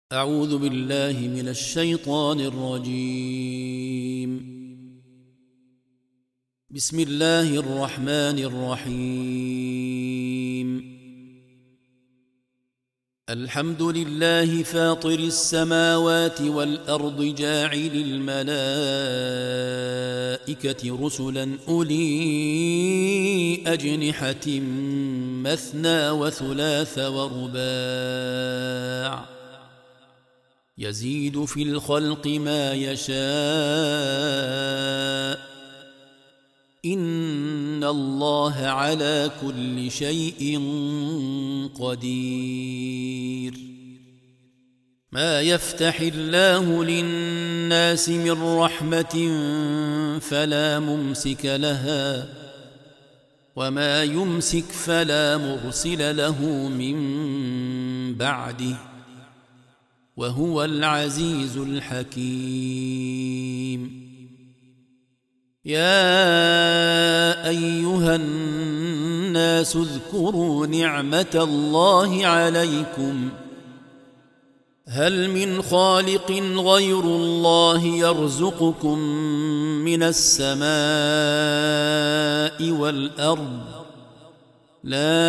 أعوذ بالله من الشيطان الرجيم. بسم الله الرحمن الرحيم. الحمد لله فاطر السماوات والأرض جاعل الملائكة رسلا أولي أجنحة مثنى وثلاث ورباع يزيد في الخلق ما يشاء إن الله على كل شيء قدير. ما يفتح الله للناس من رحمة فلا ممسك لها وما يمسك فلا مرسل له من بعده وهو العزيز الحكيم. يا أيها الناس اذكروا نعمة الله عليكم هل من خالق غير الله يرزقكم من السماء والأرض لا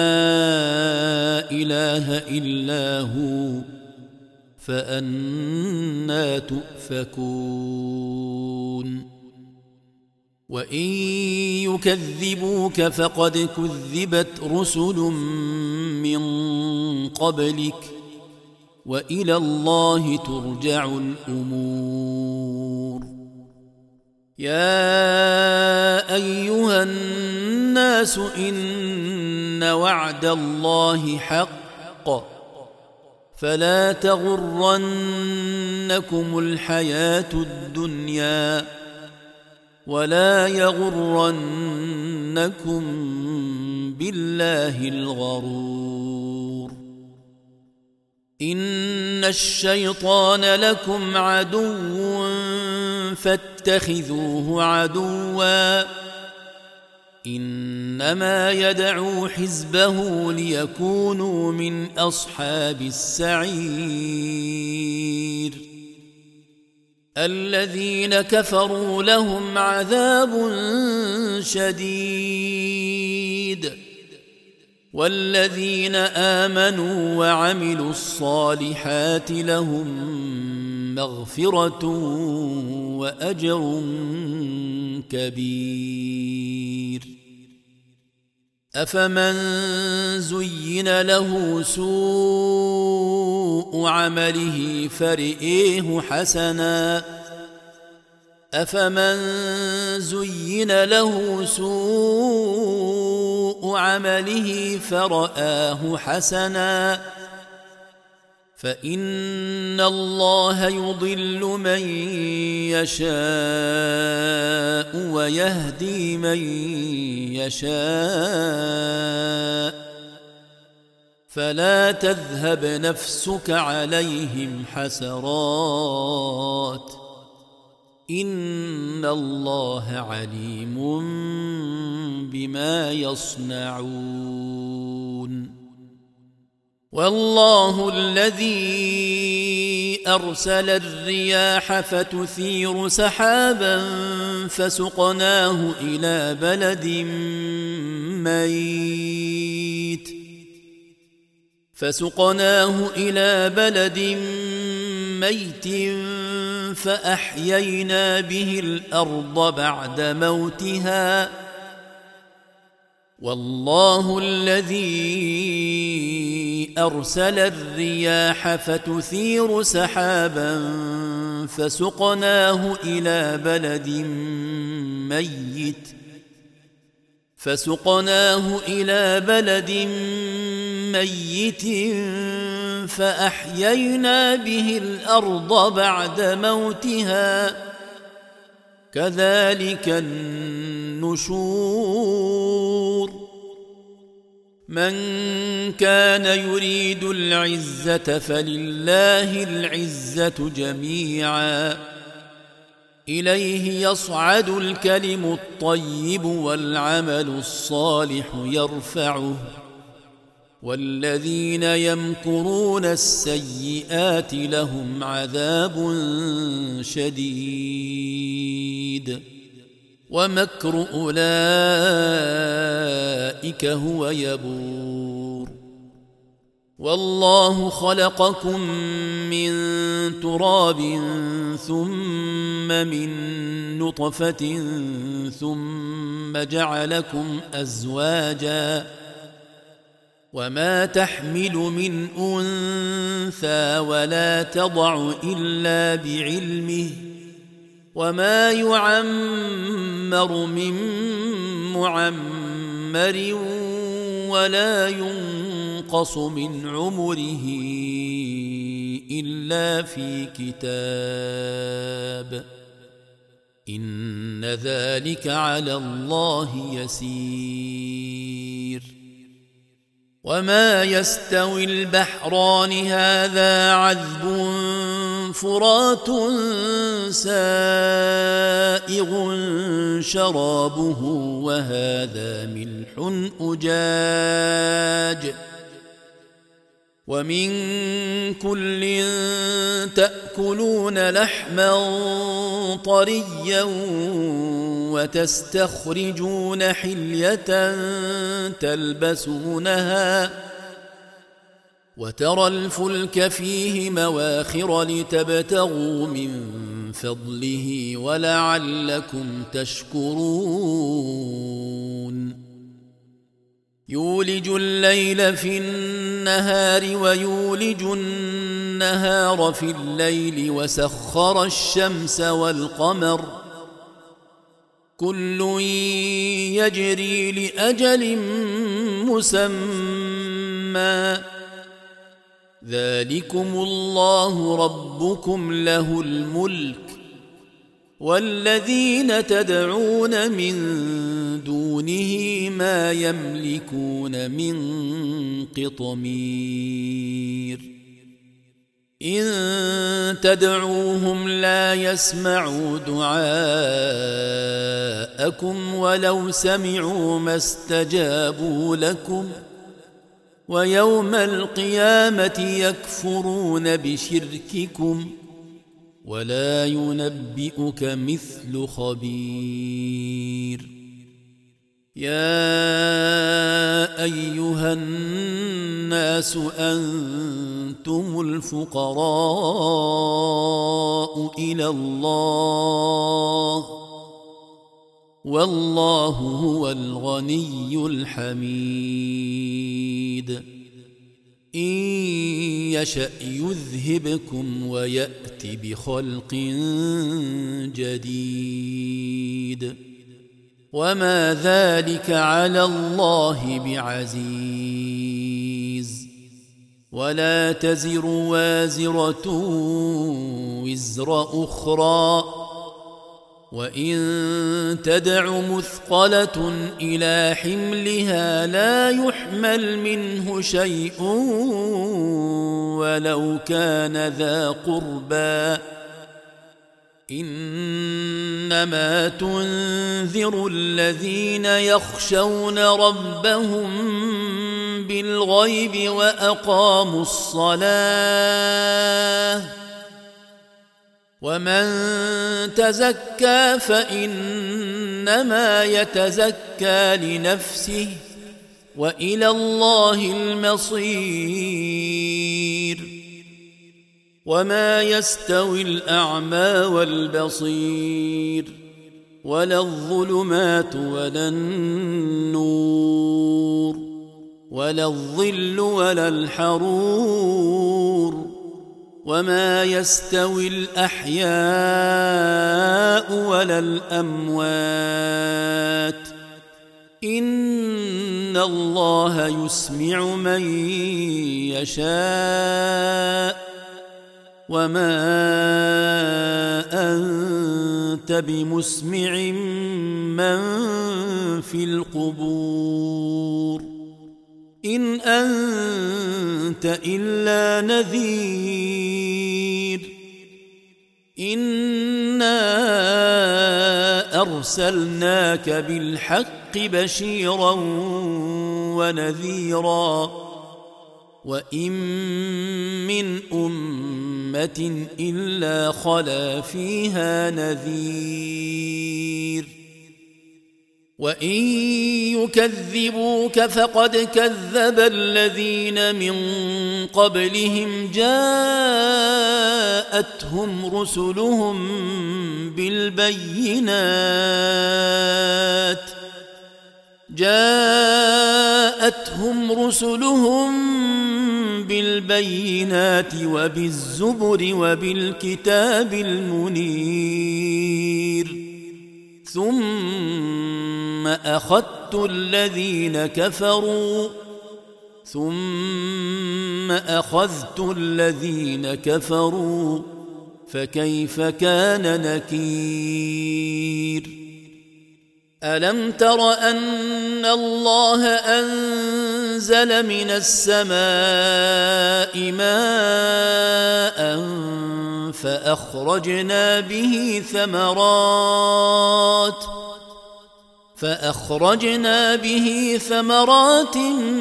إله إلا هو فأنى تؤفكون. وإن يكذبوك فقد كذبت رسل من قبلك وإلى الله ترجع الأمور. يا أيها الناس إن وعد الله حق فلا تغرنكم الحياة الدنيا ولا يغرنكم بالله الغرور. إن الشيطان لكم عدو فاتخذوه عدوا إنما يدعو حزبه ليكونوا من أصحاب السعير. الذين كفروا لهم عذاب شديد والذين آمنوا وعملوا الصالحات لهم مغفرة وأجر كبير. أفمن زين له سوء عمله فرئيه حسنا فرآه حسنا فإن الله يضل من يشاء ويهدي من يشاء فلا تذهب نفسك عليهم حسرات إن الله عليم بما يصنعون. والله الذي أرسل الرياح فتثير سحابا فسقناه إلى بلد ميت فأحيينا به الأرض بعد موتها والله الذي أرسل الرياح فتثير سحابا فسقناه إلى بلد ميت فأحيينا به الأرض بعد موتها كذلك النشور. من كان يريد العزة فلله العزة جميعا إليه يصعد الكلم الطيب والعمل الصالح يرفعه والذين يمكرون السيئات لهم عذاب شديد ومكر أولئك هو يبور والله خلقكم من تراب ثم من نطفة ثم جعلكم أزواجا وما تحمل من أنثى ولا تضع إلا بعلمه وما يعمر من معمر ولا ينقص من عمره إلا في كتاب إن ذلك على الله يسير وما يستوي البحران هذا عذب فرات سائغ شرابه وهذا ملح أجاج ومن كل تأكلون لحما طريا وتستخرجون حلية تلبسونها وترى الفلك فيه مواخر لتبتغوا من فضله ولعلكم تشكرون يولج الليل في النهار ويولج النهار في الليل وسخر الشمس والقمر كل يجري لأجل مسمى ذلكم الله ربكم له الملك والذين تدعون من دونه ما يملكون من قطمير إن تدعوهم لا يسمعوا دعاءكم ولو سمعوا ما استجابوا لكم ويوم القيامة يكفرون بشرككم ولا ينبئك مثل خبير يا أيها الناس أنتم الفقراء إلى الله والله هو الغني الحميد إن يشأ يذهبكم ويأت بخلق جديد وما ذلك على الله بعزيز ولا تزر وازرة وزر أخرى وإن تدع مثقلة إلى حملها لا يحمل منه شيء ولو كان ذا قربى إنما تنذر الذين يخشون ربهم بالغيب وأقاموا الصلاة ومن تزكى فإنما يتزكى لنفسه وإلى الله المصير وما يستوي الأعمى والبصير ولا الظلمات ولا النور ولا الظل ولا الحرور وما يستوي الأحياء ولا الأموات إن الله يسمع من يشاء وما أنت بمسمع من في القبور إن أنت إلا نذير إنا أرسلناك بالحق بشيرا ونذيرا وإن من أمة إلا خلا فيها نذير وإن يكذبوك فقد كذب الذين من قبلهم جاءتهم رسلهم بالبينات وبالزبر وبالكتاب المنير ثم أخذت الذين كفروا فكيف كان نكير ألم تر أن الله أنزل من السماء ماء فأخرجنا به ثمرات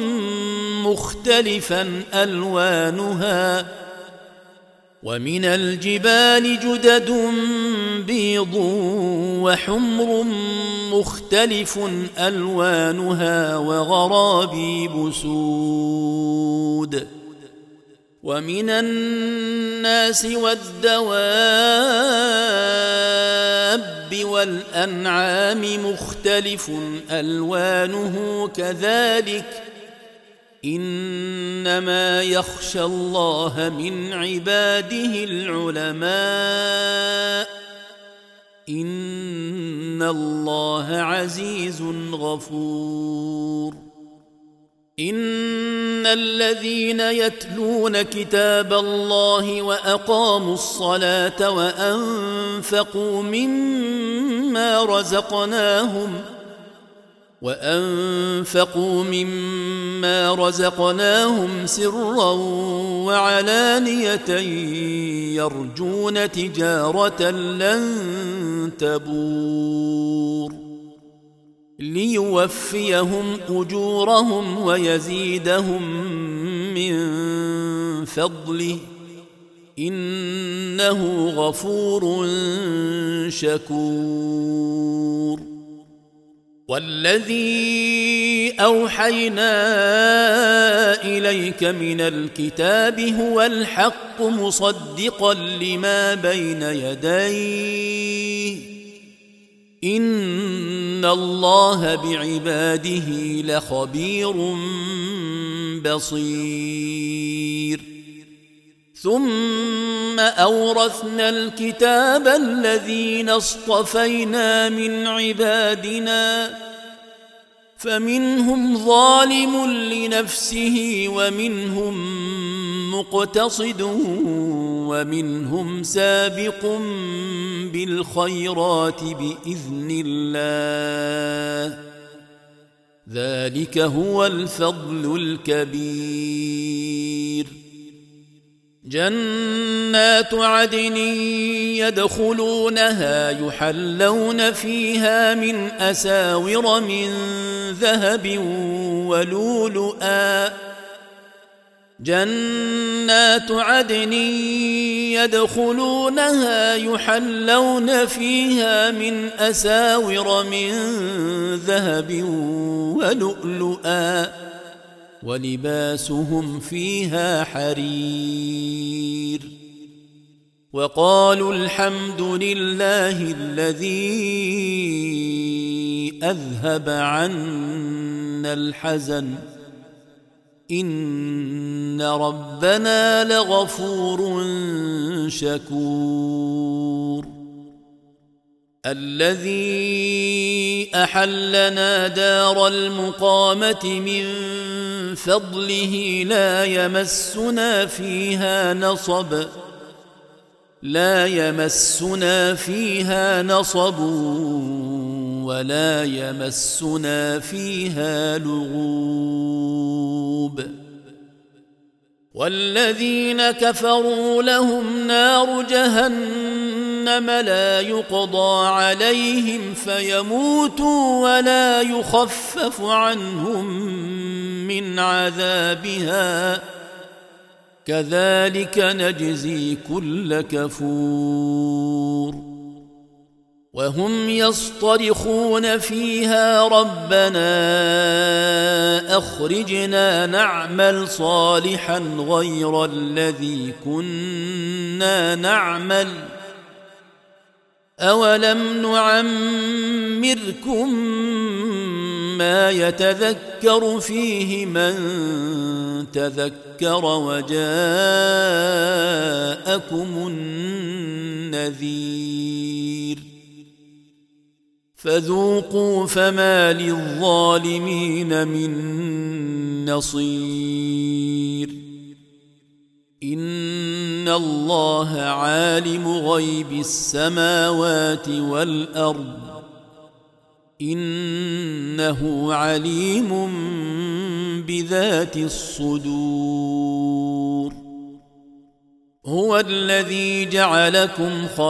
مختلفا ألوانها ومن الجبال جدد بيض وحمر مختلف ألوانها وغرابيب سود ومن الناس والدواب والأنعام مختلف ألوانه كذلك إنما يخشى الله من عباده العلماء إن الله عزيز غفور إن الذين يتلون كتاب الله وأقاموا الصلاة وأنفقوا مما رزقناهم سرا وعلانية يرجون تجارة لن تبور ليوفيهم أجورهم ويزيدهم من فضله إنه غفور شكور والذي أوحينا إليك من الكتاب هو الحق مصدقا لما بين يديه إن الله بعباده لخبير بصير ثم أورثنا الكتاب الذين اصطفينا من عبادنا فمنهم ظالم لنفسه ومنهم مقتصد ومنهم سابق بالخيرات بإذن الله ذلك هو الفضل الكبير جنات عدن يدخلونها يحلون فيها من أساور من ذهب ولؤلؤا جنات عدن يدخلونها يحلون فيها من أساور من ذهب ولؤلؤا ولباسهم فيها حرير وقالوا الحمد لله الذي أذهب عنا الحزن إن ربنا لغفور شكور الذي أحلنا دار المقامة من فضله لا يمسنا فيها نصب ولا يمسنا فيها لغوب والذين كفروا لهم نار جهنم لا يقضى عليهم فيموتوا ولا يخفف عنهم من عذابها كذلك نجزي كل كفور وهم يصطرخون فيها ربنا أخرجنا نعمل صالحا غير الذي كنا نعمل أولم نعمركم ما يتذكر فيه من تذكر وجاءكم النذير فذوقوا فما للظالمين من نصير إن الله عالم غيب السماوات والأرض إنه عليم بذات الصدور هو الذي جعلكم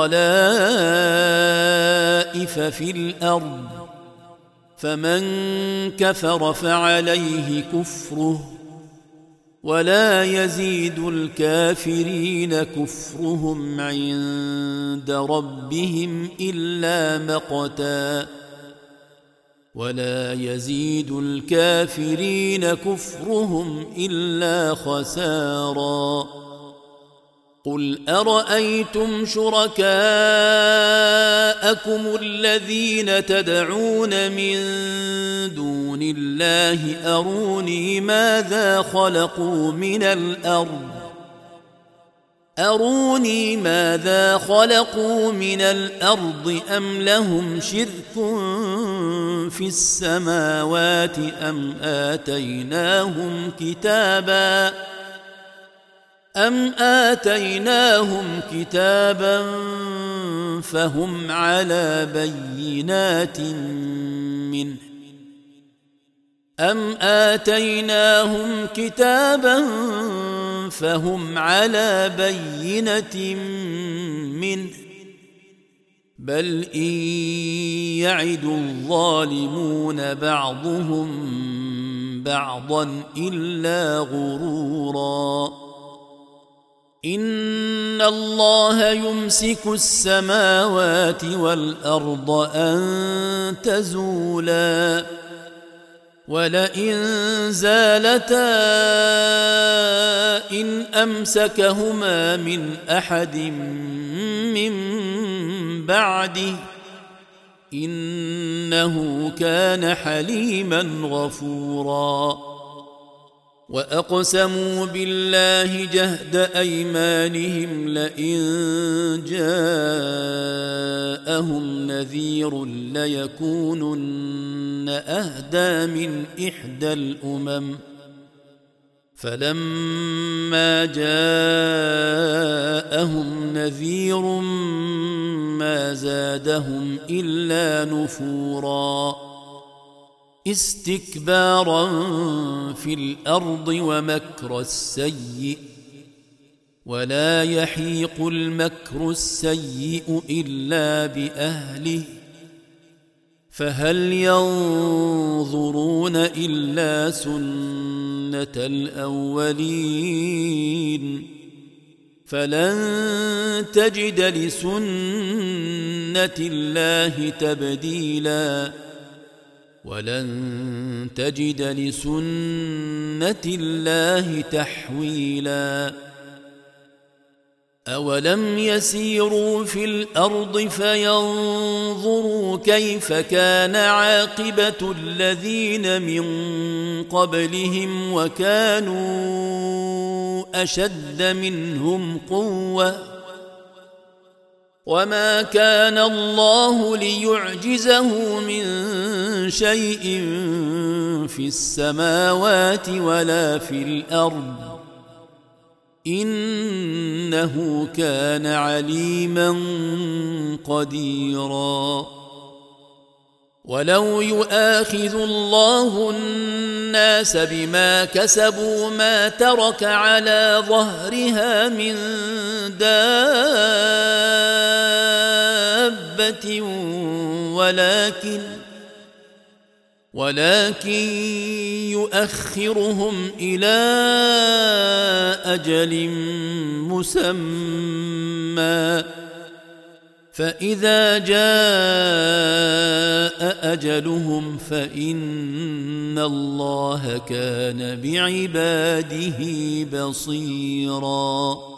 خلائف في الأرض فمن كفر فعليه كفره ولا يزيد الكافرين كفرهم عند ربهم إلا مقتا ولا يزيد الكافرين كفرهم إلا خسارا قل أرأيتم شركاءكم الذين تدعون من دون الله أروني ماذا خلقوا من الأرض أم لهم شرك في السماوات أم آتيناهم كتابا فهم على بينة منه بل إن يعد الظالمون بعضهم بعضا إلا غرورا إن الله يمسك السماوات والأرض أن تزولا ولئن زالتا إن أمسكهما من أحد من بعده إنه كان حليما غفورا وأقسموا بالله جهد أيمانهم لئن جاءهم نذير ليكونن أهدى من إحدى الأمم فلما جاءهم نذير ما زادهم إلا نفورا استكبارا في الأرض ومكر السيء ولا يحيق المكر السيء إلا بأهله فهل ينظرون إلا سنة الأولين فلن تجد لسنة الله تبديلا ولن تجد لسنة الله تحويلا أولم يسيروا في الأرض فينظروا كيف كان عاقبة الذين من قبلهم وكانوا أشد منهم قوة وما كان الله ليعجزه من شيء في السماوات ولا في الأرض إنه كان عليما قديرا ولو يؤاخذ الله الناس بما كسبوا ما ترك على ظهرها من دابة ولكن يؤخرهم إلى أجل مسمى فإذا جاء أجلهم فإن الله كان بعباده بصيراً